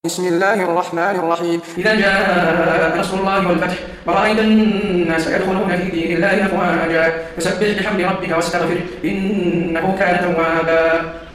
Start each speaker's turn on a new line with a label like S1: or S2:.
S1: بسم الله الرحمن الرحيم.
S2: إذا جاء نصر الله والفتح ورأيت الناس يدخلون في دين الله أفواجا فسبح بحمد ربك واستغفره إنه كان توابا.